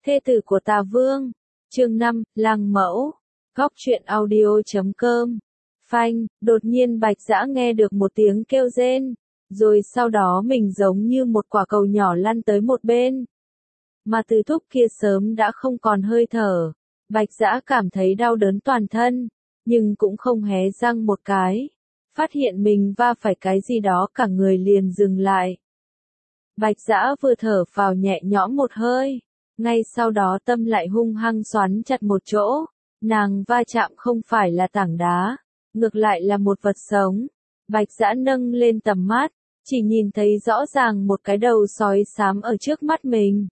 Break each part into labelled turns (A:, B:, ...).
A: Thê tử của Tà Vương. Chương 5, Lang Mẫu. Góc truyện audio.com. Phanh, đột nhiên Bạch Dã nghe được một tiếng kêu rên, rồi sau đó mình giống như một quả cầu nhỏ lăn tới một bên. Mà Từ Thúc kia sớm đã không còn hơi thở. Bạch Dã cảm thấy đau đớn toàn thân, nhưng cũng không hé răng một cái. Phát hiện mình va phải cái gì đó cả người liền dừng lại. Bạch Dã vừa thở phào nhẹ nhõm một hơi, ngay sau đó tâm lại hung hăng xoắn chặt một chỗ. Nàng va chạm không phải là tảng đá, ngược lại là một vật sống. Bạch Dã nâng lên tầm mắt, chỉ nhìn thấy rõ ràng một cái đầu sói xám ở trước mắt mình.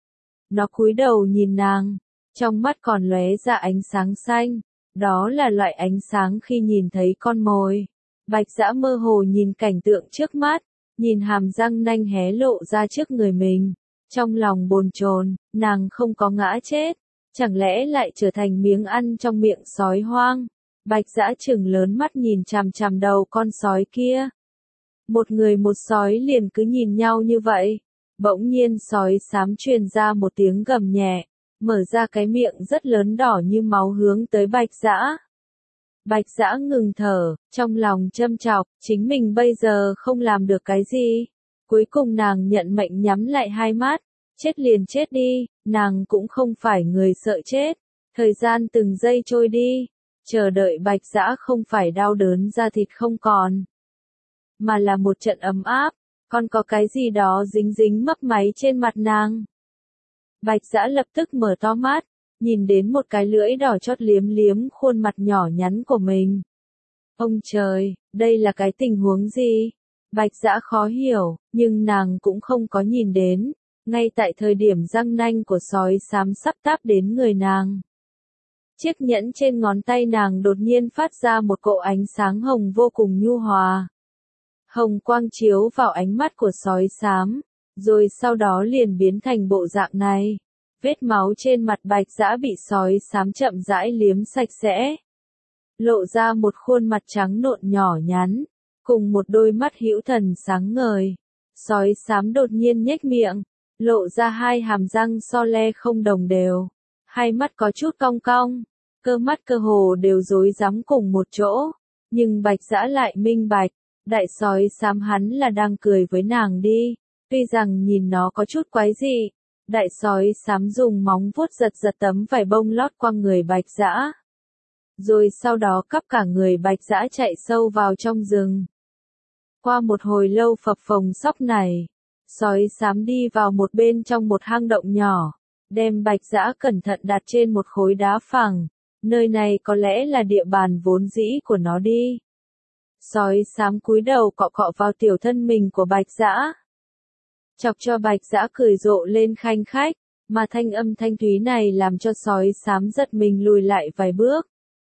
A: Nó cúi đầu nhìn nàng, trong mắt còn lóe ra ánh sáng xanh, đó là loại ánh sáng khi nhìn thấy con mồi. Bạch Dã mơ hồ nhìn cảnh tượng trước mắt, nhìn hàm răng nanh hé lộ ra trước người mình, trong lòng bồn chồn, nàng không có ngã chết, chẳng lẽ lại trở thành miếng ăn trong miệng sói hoang. Bạch Dã trừng lớn mắt nhìn chằm chằm đầu con sói kia. Một người một sói liền cứ nhìn nhau như vậy. Bỗng nhiên sói xám truyền ra một tiếng gầm nhẹ, mở ra cái miệng rất lớn đỏ như máu hướng tới Bạch Dã. Bạch Dã ngừng thở, trong lòng châm chọc, chính mình bây giờ không làm được cái gì. Cuối cùng nàng nhận mệnh nhắm lại hai mắt, chết liền chết đi, nàng cũng không phải người sợ chết. Thời gian từng giây trôi đi, chờ đợi Bạch Dã không phải đau đớn da thịt không còn, mà là một trận ấm áp, còn có cái gì đó dính dính mấp máy trên mặt nàng. Bạch Dã lập tức mở to mắt, nhìn đến một cái lưỡi đỏ chót liếm liếm khuôn mặt nhỏ nhắn của mình. Ông trời, đây là cái tình huống gì? Bạch Dã khó hiểu, nhưng nàng cũng không có nhìn đến, ngay tại thời điểm răng nanh của sói xám sắp táp đến người nàng. Chiếc nhẫn trên ngón tay nàng đột nhiên phát ra một cỗ ánh sáng hồng vô cùng nhu hòa. Hồng quang chiếu vào ánh mắt của sói xám, rồi sau đó liền biến thành bộ dạng này. Vết máu trên mặt Bạch Dã bị sói xám chậm rãi liếm sạch sẽ, lộ ra một khuôn mặt trắng nộn nhỏ nhắn, cùng một đôi mắt hữu thần sáng ngời. Sói xám đột nhiên nhếch miệng, lộ ra hai hàm răng so le không đồng đều, hai mắt có chút cong cong, cơ mắt cơ hồ đều rối rắm cùng một chỗ, nhưng Bạch Dã lại minh bạch, đại sói xám hắn là đang cười với nàng đi, tuy rằng nhìn nó có chút quái dị. Đại sói xám dùng móng vuốt giật giật tấm vải bông lót qua người Bạch Dã, rồi sau đó cắp cả người Bạch Dã chạy sâu vào trong rừng. Qua một hồi lâu phập phồng sóc này, sói xám đi vào một bên trong một hang động nhỏ, đem Bạch Dã cẩn thận đặt trên một khối đá phẳng, nơi này có lẽ là địa bàn vốn dĩ của nó đi. Sói xám cúi đầu cọ cọ vào tiểu thân mình của Bạch Dã, chọc cho Bạch Dã cười rộ lên khanh khách, mà thanh âm thanh thúy này làm cho sói xám giật mình lùi lại vài bước.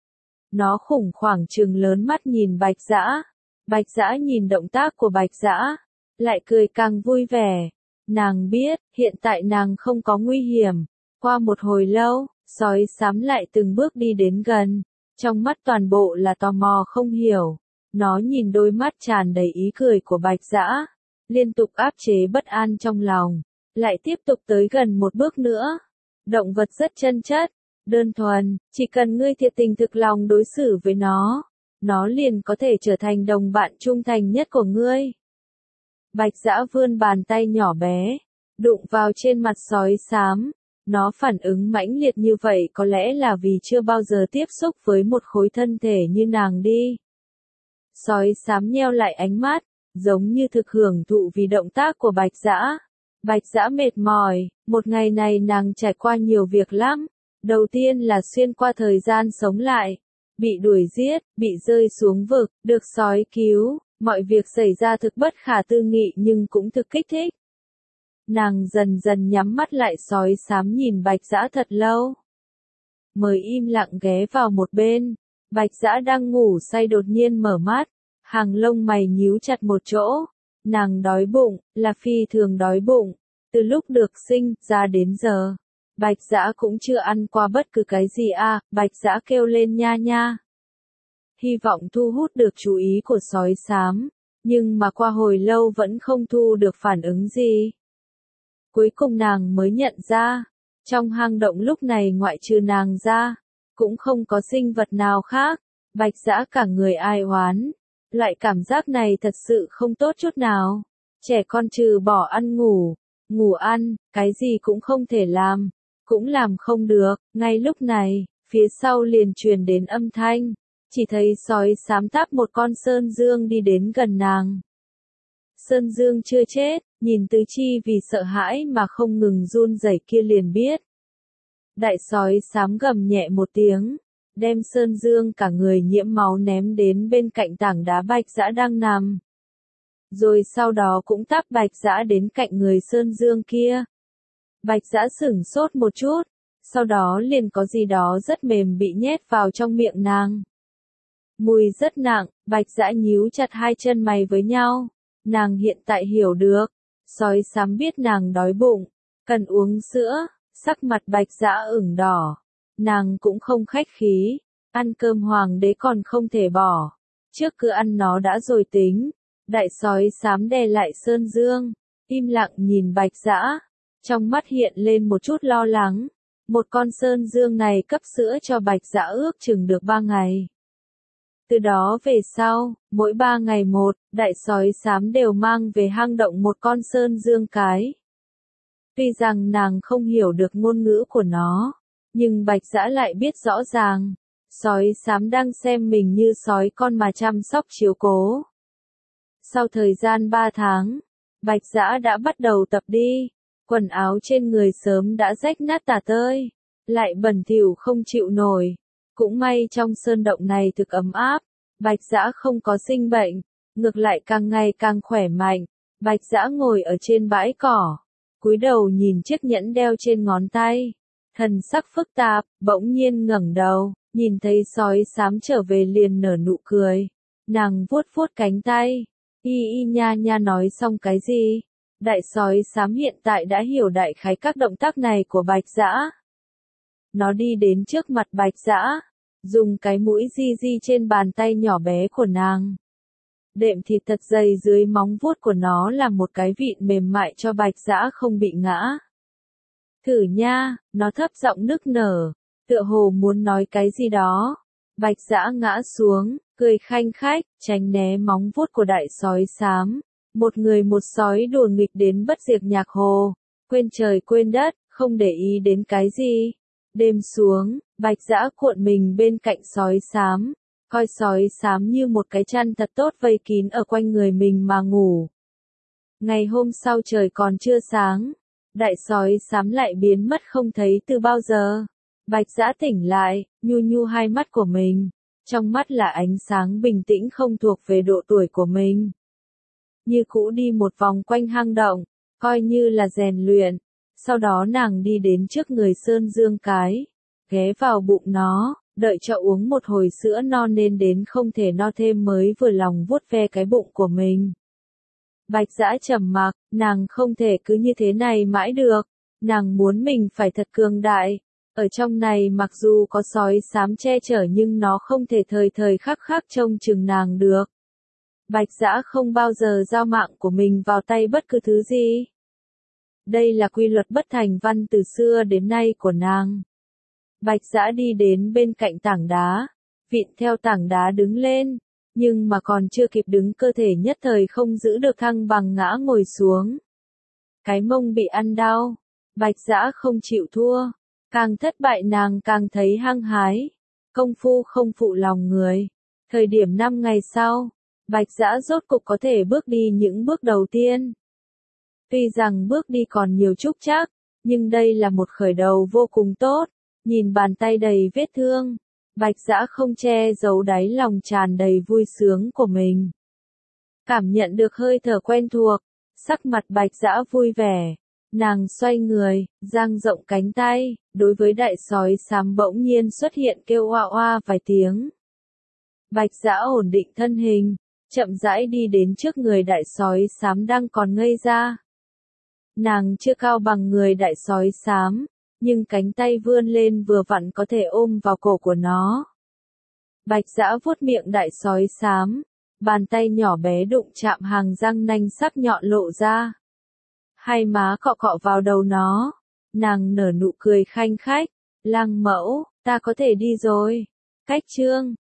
A: Nó khủng hoảng trừng lớn mắt nhìn Bạch Dã. Bạch Dã nhìn động tác của Bạch Dã, lại cười càng vui vẻ. Nàng biết, hiện tại nàng không có nguy hiểm. Qua một hồi lâu, sói xám lại từng bước đi đến gần, trong mắt toàn bộ là tò mò không hiểu. Nó nhìn đôi mắt tràn đầy ý cười của Bạch Dã, liên tục áp chế bất an trong lòng, lại tiếp tục tới gần một bước nữa. Động vật rất chân chất, đơn thuần, chỉ cần ngươi thiệt tình thực lòng đối xử với nó liền có thể trở thành đồng bạn trung thành nhất của ngươi. Bạch Dã vươn bàn tay nhỏ bé, đụng vào trên mặt sói xám. Nó phản ứng mãnh liệt như vậy có lẽ là vì chưa bao giờ tiếp xúc với một khối thân thể như nàng đi. Sói xám nheo lại ánh mắt, giống như thực hưởng thụ vì động tác của Bạch Dã. Bạch Dã mệt mỏi, một ngày này nàng trải qua nhiều việc lắm. Đầu tiên là xuyên qua thời gian sống lại, bị đuổi giết, bị rơi xuống vực, được sói cứu, mọi việc xảy ra thực bất khả tư nghị nhưng cũng thực kích thích. Nàng dần dần nhắm mắt lại, sói xám nhìn Bạch Dã thật lâu, mới im lặng ghé vào một bên. Bạch Dã đang ngủ say đột nhiên mở mắt, hàng lông mày nhíu chặt một chỗ. Nàng đói bụng, là phi thường đói bụng. Từ lúc được sinh ra đến giờ, Bạch Dã cũng chưa ăn qua bất cứ cái gì à. Bạch Dã kêu lên nha nha, hy vọng thu hút được chú ý của sói xám, nhưng mà qua hồi lâu vẫn không thu được phản ứng gì. Cuối cùng nàng mới nhận ra, Trong hang động lúc này ngoại trừ nàng ra, cũng không có sinh vật nào khác. Bạch Dã cả người ai oán. Loại cảm giác này thật sự không tốt chút nào. Trẻ con trừ bỏ ăn ngủ ăn, cái gì cũng không thể làm, cũng làm không được. Ngay lúc này, phía sau liền truyền đến âm thanh, chỉ thấy sói xám táp một con sơn dương đi đến gần nàng. Sơn dương chưa chết, nhìn tứ chi vì sợ hãi mà không ngừng run rẩy kia liền biết. Đại sói xám gầm nhẹ một tiếng, đem sơn dương cả người nhiễm máu ném đến bên cạnh tảng đá Bạch Dã đang nằm. Rồi sau đó cũng táp Bạch Dã đến cạnh người sơn dương kia. Bạch Dã sửng sốt một chút, sau đó liền có gì đó rất mềm bị nhét vào trong miệng nàng. Mùi rất nặng, Bạch Dã nhíu chặt hai chân mày với nhau. Nàng hiện tại hiểu được, sói xám biết nàng đói bụng, cần uống sữa, sắc mặt Bạch Dã ửng đỏ. Nàng cũng không khách khí, ăn cơm hoàng đế còn không thể bỏ, trước cứ ăn nó đã rồi tính. Đại sói xám đè lại sơn dương, im lặng nhìn Bạch Dã, trong mắt hiện lên một chút lo lắng. Một con sơn dương này cấp sữa cho Bạch Dã ước chừng được 3 ngày. Từ đó về sau, mỗi 3 ngày một, đại sói xám đều mang về hang động một con sơn dương cái. Tuy rằng nàng không hiểu được ngôn ngữ của nó, nhưng Bạch Dã lại biết rõ ràng, sói xám đang xem mình như sói con mà chăm sóc chiếu cố. Sau thời gian 3 tháng, Bạch Dã đã bắt đầu tập đi, quần áo trên người sớm đã rách nát tả tơi, lại bẩn thỉu không chịu nổi. Cũng may trong sơn động này thực ấm áp, Bạch Dã không có sinh bệnh, ngược lại càng ngày càng khỏe mạnh. Bạch Dã ngồi ở trên bãi cỏ, cúi đầu nhìn chiếc nhẫn đeo trên ngón tay, thần sắc phức tạp, bỗng nhiên ngẩng đầu, nhìn thấy sói xám trở về liền nở nụ cười. Nàng vuốt vuốt cánh tay, y nha nha nói xong cái gì? Đại sói xám hiện tại đã hiểu đại khái các động tác này của Bạch Dã. Nó đi đến trước mặt Bạch Dã, dùng cái mũi di di trên bàn tay nhỏ bé của nàng. Đệm thịt thật dày dưới móng vuốt của nó là một cái vịn mềm mại cho Bạch Dã không bị ngã. Thử nha, nó thấp giọng nức nở, tựa hồ muốn nói cái gì đó. Bạch Dã ngã xuống, cười khanh khách, tránh né móng vuốt của đại sói xám. Một người một sói đùa nghịch đến bất diệt nhạc hồ, quên trời quên đất, không để ý đến cái gì. Đêm xuống, Bạch Dã cuộn mình bên cạnh sói xám, coi sói xám như một cái chăn thật tốt vây kín ở quanh người mình mà ngủ. Ngày hôm sau trời còn chưa sáng, đại sói xám lại biến mất không thấy từ bao giờ. Bạch Dã tỉnh lại, nhu nhu hai mắt của mình, trong mắt là ánh sáng bình tĩnh không thuộc về độ tuổi của mình. Như cũ đi một vòng quanh hang động, coi như là rèn luyện. Sau đó nàng đi đến trước người sơn dương cái, ghé vào bụng nó, đợi cho uống một hồi sữa no nên đến không thể no thêm mới vừa lòng vuốt ve cái bụng của mình. Bạch Dã trầm mặc, nàng không thể cứ như thế này mãi được, nàng muốn mình phải thật cường đại. Ở trong này mặc dù có sói xám che chở nhưng nó không thể thời thời khắc khắc trông chừng nàng được. Bạch Dã không bao giờ giao mạng của mình vào tay bất cứ thứ gì. Đây là quy luật bất thành văn từ xưa đến nay của nàng. Bạch Dã đi đến bên cạnh tảng đá, vịn theo tảng đá đứng lên, nhưng mà còn chưa kịp đứng cơ thể nhất thời không giữ được thăng bằng ngã ngồi xuống. Cái mông bị ăn đau, Bạch Dã không chịu thua, càng thất bại nàng càng thấy hăng hái, công phu không phụ lòng người. Thời điểm 5 ngày sau, Bạch Dã rốt cục có thể bước đi những bước đầu tiên. Tuy rằng bước đi còn nhiều trúc trắc, nhưng đây là một khởi đầu vô cùng tốt. Nhìn bàn tay đầy vết thương, Bạch Dã không che giấu đáy lòng tràn đầy vui sướng của mình. Cảm nhận được hơi thở quen thuộc, sắc mặt Bạch Dã vui vẻ. Nàng xoay người, dang rộng cánh tay, đối với đại sói xám bỗng nhiên xuất hiện kêu oa oa vài tiếng. Bạch Dã ổn định thân hình, chậm rãi đi đến trước người đại sói xám đang còn ngây ra. Nàng chưa cao bằng người đại sói xám, nhưng cánh tay vươn lên vừa vặn có thể ôm vào cổ của nó. Bạch Dã vuốt miệng đại sói xám, bàn tay nhỏ bé đụng chạm hàng răng nanh sắc nhọn lộ ra. Hai má cọ cọ vào đầu nó, Nàng nở nụ cười khanh khách. Lăng mẫu, ta có thể đi rồi. Cách chương